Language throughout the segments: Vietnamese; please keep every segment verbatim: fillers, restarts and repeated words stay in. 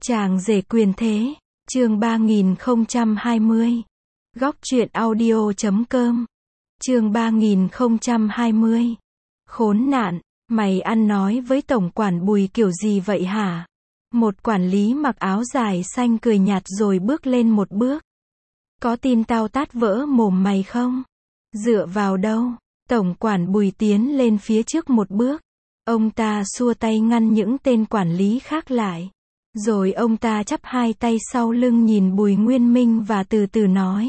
Chàng rể quyền thế, chương ba nghìn không trăm hai mươi. Góc truyện audio chấm com. Chương ba nghìn không trăm hai mươi. Khốn nạn, mày ăn nói với tổng quản Bùi kiểu gì vậy hả? Một quản lý mặc áo dài xanh cười nhạt rồi bước lên một bước. Có tin tao tát vỡ mồm mày không? Dựa vào đâu? Tổng quản Bùi tiến lên phía trước một bước. Ông ta xua tay ngăn những tên quản lý khác lại. Rồi ông ta chắp hai tay sau lưng nhìn Bùi Nguyên Minh và từ từ nói.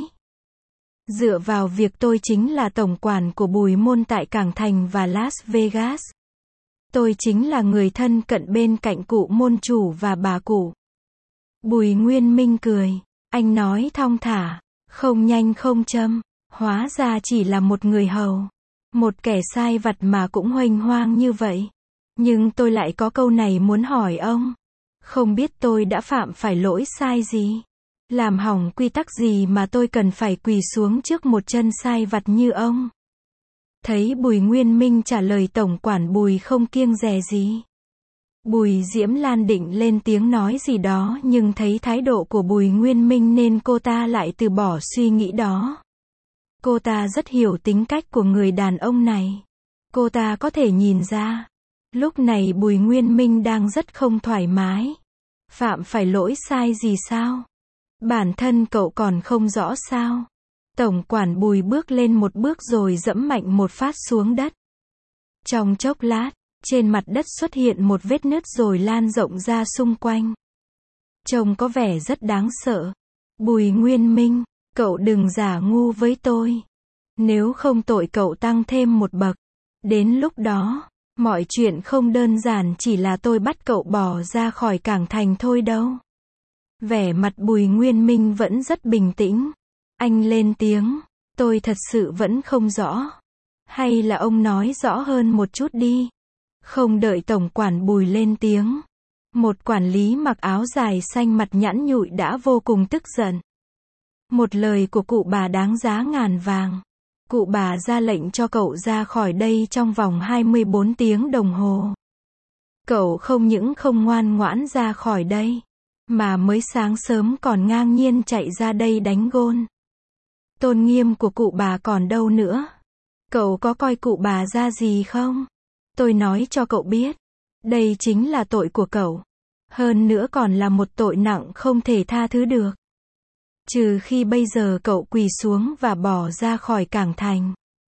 Dựa vào việc tôi chính là tổng quản của Bùi Môn tại Cảng Thành và Las Vegas. Tôi chính là người thân cận bên cạnh cụ môn chủ và bà cụ. Bùi Nguyên Minh cười. Anh nói thong thả, không nhanh không chậm. Hóa ra chỉ là một người hầu. Một kẻ sai vặt mà cũng huênh hoang như vậy. Nhưng tôi lại có câu này muốn hỏi ông. Không biết tôi đã phạm phải lỗi sai gì? Làm hỏng quy tắc gì mà tôi cần phải quỳ xuống trước một chân sai vặt như ông? Thấy Bùi Nguyên Minh trả lời tổng quản Bùi không kiêng dè gì. Bùi Diễm Lan định lên tiếng nói gì đó nhưng thấy thái độ của Bùi Nguyên Minh nên cô ta lại từ bỏ suy nghĩ đó. Cô ta rất hiểu tính cách của người đàn ông này. Cô ta có thể nhìn ra. Lúc này Bùi Nguyên Minh đang rất không thoải mái. Phạm phải lỗi sai gì sao? Bản thân cậu còn không rõ sao? Tổng quản Bùi bước lên một bước rồi dẫm mạnh một phát xuống đất. Trong chốc lát, trên mặt đất xuất hiện một vết nứt rồi lan rộng ra xung quanh. Trông có vẻ rất đáng sợ. Bùi Nguyên Minh, cậu đừng giả ngu với tôi. Nếu không tội cậu tăng thêm một bậc. Đến lúc đó, mọi chuyện không đơn giản chỉ là tôi bắt cậu bỏ ra khỏi Cảng Thành thôi đâu. Vẻ mặt Bùi Nguyên Minh vẫn rất bình tĩnh. Anh lên tiếng, tôi thật sự vẫn không rõ. Hay là ông nói rõ hơn một chút đi. Không đợi tổng quản Bùi lên tiếng. Một quản lý mặc áo dài xanh mặt nhẵn nhụi đã vô cùng tức giận. Một lời của cụ bà đáng giá ngàn vàng. Cụ bà ra lệnh cho cậu ra khỏi đây trong vòng hai mươi bốn tiếng đồng hồ. Cậu không những không ngoan ngoãn ra khỏi đây, mà mới sáng sớm còn ngang nhiên chạy ra đây đánh gôn. Tôn nghiêm của cụ bà còn đâu nữa? Cậu có coi cụ bà ra gì không? Tôi nói cho cậu biết, đây chính là tội của cậu. Hơn nữa còn là một tội nặng không thể tha thứ được. Trừ khi bây giờ cậu quỳ xuống và bỏ ra khỏi Cảng Thành.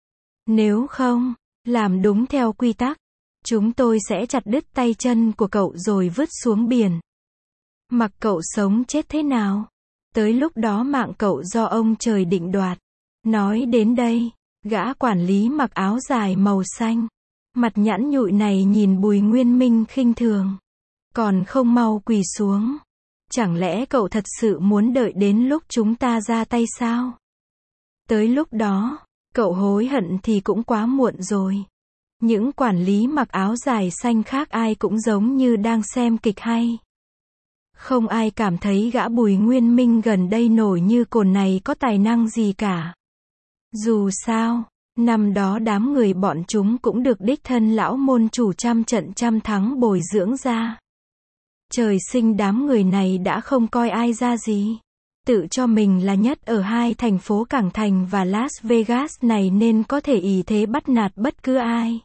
Nếu không, làm đúng theo quy tắc, chúng tôi sẽ chặt đứt tay chân của cậu rồi vứt xuống biển. Mặc cậu sống chết thế nào, tới lúc đó mạng cậu do ông trời định đoạt. Nói đến đây, gã quản lý mặc áo dài màu xanh, mặt nhẵn nhụi này nhìn Bùi Nguyên Minh khinh thường. Còn không mau quỳ xuống. Chẳng lẽ cậu thật sự muốn đợi đến lúc chúng ta ra tay sao? Tới lúc đó, cậu hối hận thì cũng quá muộn rồi. Những quản lý mặc áo dài xanh khác ai cũng giống như đang xem kịch hay. Không ai cảm thấy gã Bùi Nguyên Minh gần đây nổi như cồn này có tài năng gì cả. Dù sao, năm đó đám người bọn chúng cũng được đích thân lão môn chủ trăm trận trăm thắng bồi dưỡng ra. Trời sinh đám người này đã không coi ai ra gì. Tự cho mình là nhất ở hai thành phố Cảng Thành và Las Vegas này nên có thể ỷ thế bắt nạt bất cứ ai.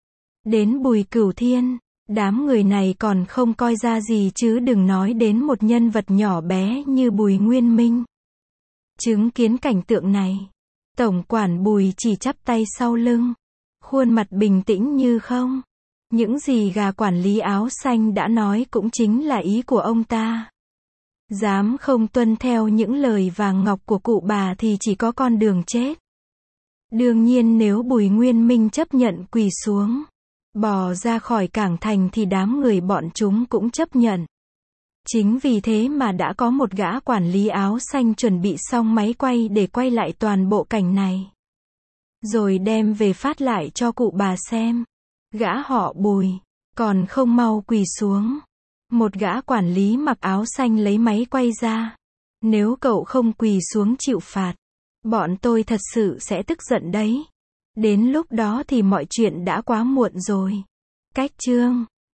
Đến Bùi Cửu Thiên, đám người này còn không coi ra gì chứ đừng nói đến một nhân vật nhỏ bé như Bùi Nguyên Minh. Chứng kiến cảnh tượng này, tổng quản Bùi chỉ chắp tay sau lưng, khuôn mặt bình tĩnh như không. Những gì gà quản lý áo xanh đã nói cũng chính là ý của ông ta. Dám không tuân theo những lời vàng ngọc của cụ bà thì chỉ có con đường chết. Đương nhiên nếu Bùi Nguyên Minh chấp nhận quỳ xuống, bỏ ra khỏi Cảng Thành thì đám người bọn chúng cũng chấp nhận. Chính vì thế mà đã có một gã quản lý áo xanh chuẩn bị xong máy quay để quay lại toàn bộ cảnh này. Rồi đem về phát lại cho cụ bà xem. Gã họ Bùi, còn không mau quỳ xuống. Một gã quản lý mặc áo xanh lấy máy quay ra. Nếu cậu không quỳ xuống chịu phạt, bọn tôi thật sự sẽ tức giận đấy. Đến lúc đó thì mọi chuyện đã quá muộn rồi. Cách chương